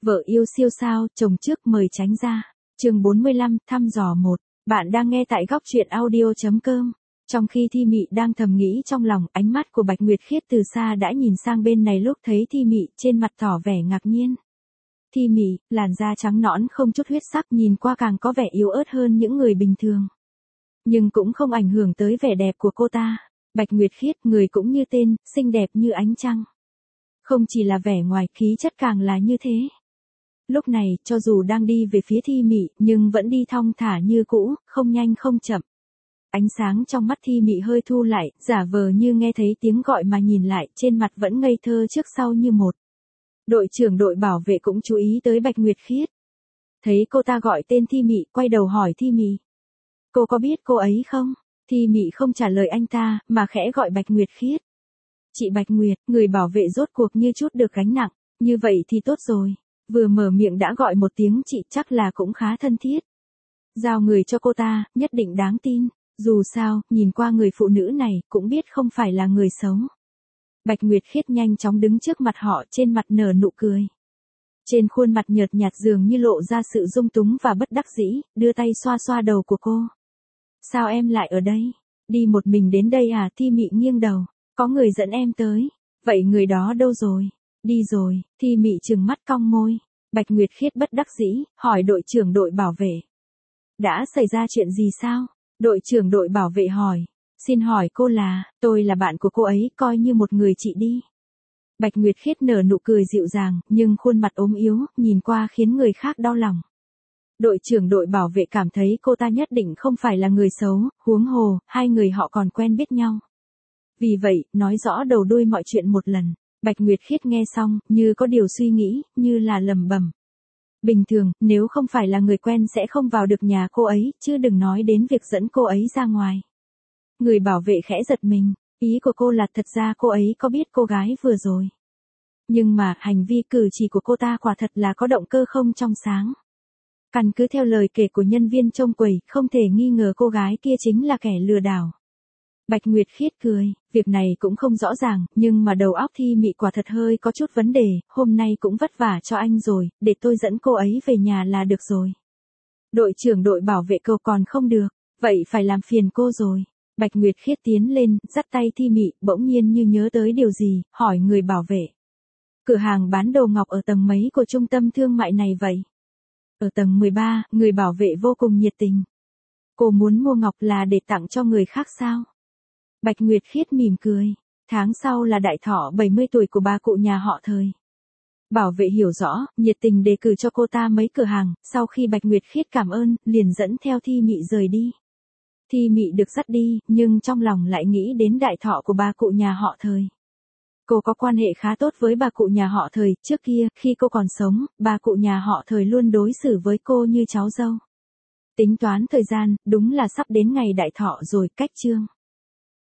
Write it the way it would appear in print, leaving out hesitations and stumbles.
Vợ yêu siêu sao, chồng trước mời tránh ra. Chương 45, thăm dò 1. Bạn đang nghe tại góc truyện audio.com. Trong khi Thi Mị đang thầm nghĩ trong lòng, ánh mắt của Bạch Nguyệt Khiết từ xa đã nhìn sang bên này, lúc thấy Thi Mị trên mặt tỏ vẻ ngạc nhiên. Thi Mị, làn da trắng nõn không chút huyết sắc, nhìn qua càng có vẻ yếu ớt hơn những người bình thường. Nhưng cũng không ảnh hưởng tới vẻ đẹp của cô ta. Bạch Nguyệt Khiết, người cũng như tên, xinh đẹp như ánh trăng. Không chỉ là vẻ ngoài, khí chất càng là như thế. Lúc này, cho dù đang đi về phía Thi Mị, nhưng vẫn đi thong thả như cũ, không nhanh không chậm. Ánh sáng trong mắt Thi Mị hơi thu lại, giả vờ như nghe thấy tiếng gọi mà nhìn lại, trên mặt vẫn ngây thơ trước sau như một. Đội trưởng đội bảo vệ cũng chú ý tới Bạch Nguyệt Khiết. Thấy cô ta gọi tên Thi Mị, quay đầu hỏi Thi Mị. Cô có biết cô ấy không? Thi Mị không trả lời anh ta, mà khẽ gọi Bạch Nguyệt Khiết. Chị Bạch Nguyệt, người bảo vệ rốt cuộc như chút được gánh nặng, như vậy thì tốt rồi. Vừa mở miệng đã gọi một tiếng chị, chắc là cũng khá thân thiết. Giao người cho cô ta, nhất định đáng tin. Dù sao, nhìn qua người phụ nữ này, cũng biết không phải là người xấu. Bạch Nguyệt Khiết nhanh chóng đứng trước mặt họ, trên mặt nở nụ cười. Trên khuôn mặt nhợt nhạt dường như lộ ra sự dung túng và bất đắc dĩ, đưa tay xoa xoa đầu của cô. Sao em lại ở đây? Đi một mình đến đây à? Thi Mị nghiêng đầu. Có người dẫn em tới. Vậy người đó đâu rồi? Đi rồi. Thi Mị trừng mắt cong môi. Bạch Nguyệt Khiết bất đắc dĩ, hỏi đội trưởng đội bảo vệ. Đã xảy ra chuyện gì sao? Đội trưởng đội bảo vệ hỏi. Xin hỏi cô là, tôi là bạn của cô ấy, coi như một người chị đi. Bạch Nguyệt Khiết nở nụ cười dịu dàng, nhưng khuôn mặt ốm yếu, nhìn qua khiến người khác đau lòng. Đội trưởng đội bảo vệ cảm thấy cô ta nhất định không phải là người xấu, huống hồ, hai người họ còn quen biết nhau. Vì vậy, nói rõ đầu đuôi mọi chuyện một lần. Bạch Nguyệt Khiết nghe xong, như có điều suy nghĩ, như là lẩm bẩm. Bình thường, nếu không phải là người quen sẽ không vào được nhà cô ấy, chứ đừng nói đến việc dẫn cô ấy ra ngoài. Người bảo vệ khẽ giật mình, ý của cô là thật ra cô ấy có biết cô gái vừa rồi. Nhưng mà, hành vi cử chỉ của cô ta quả thật là có động cơ không trong sáng. Căn cứ theo lời kể của nhân viên trông quầy, không thể nghi ngờ cô gái kia chính là kẻ lừa đảo. Bạch Nguyệt Khiết cười, việc này cũng không rõ ràng, nhưng mà đầu óc Thi Mị quả thật hơi có chút vấn đề, hôm nay cũng vất vả cho anh rồi, để tôi dẫn cô ấy về nhà là được rồi. Đội trưởng đội bảo vệ cầu còn không được, vậy phải làm phiền cô rồi. Bạch Nguyệt Khiết tiến lên, dắt tay Thi Mị, bỗng nhiên như nhớ tới điều gì, hỏi người bảo vệ. Cửa hàng bán đồ ngọc ở tầng mấy của trung tâm thương mại này vậy? Ở tầng 13, người bảo vệ vô cùng nhiệt tình. Cô muốn mua ngọc là để tặng cho người khác sao? Bạch Nguyệt Khiết mỉm cười. Tháng sau là đại thọ 70 tuổi của bà cụ nhà họ Thời. Bảo vệ hiểu rõ, nhiệt tình đề cử cho cô ta mấy cửa hàng, sau khi Bạch Nguyệt Khiết cảm ơn, liền dẫn theo Thi Mị rời đi. Thi Mị được dắt đi, nhưng trong lòng lại nghĩ đến đại thọ của bà cụ nhà họ Thời. Cô có quan hệ khá tốt với bà cụ nhà họ Thời, trước kia, khi cô còn sống, bà cụ nhà họ Thời luôn đối xử với cô như cháu dâu. Tính toán thời gian, đúng là sắp đến ngày đại thọ rồi, cách chương.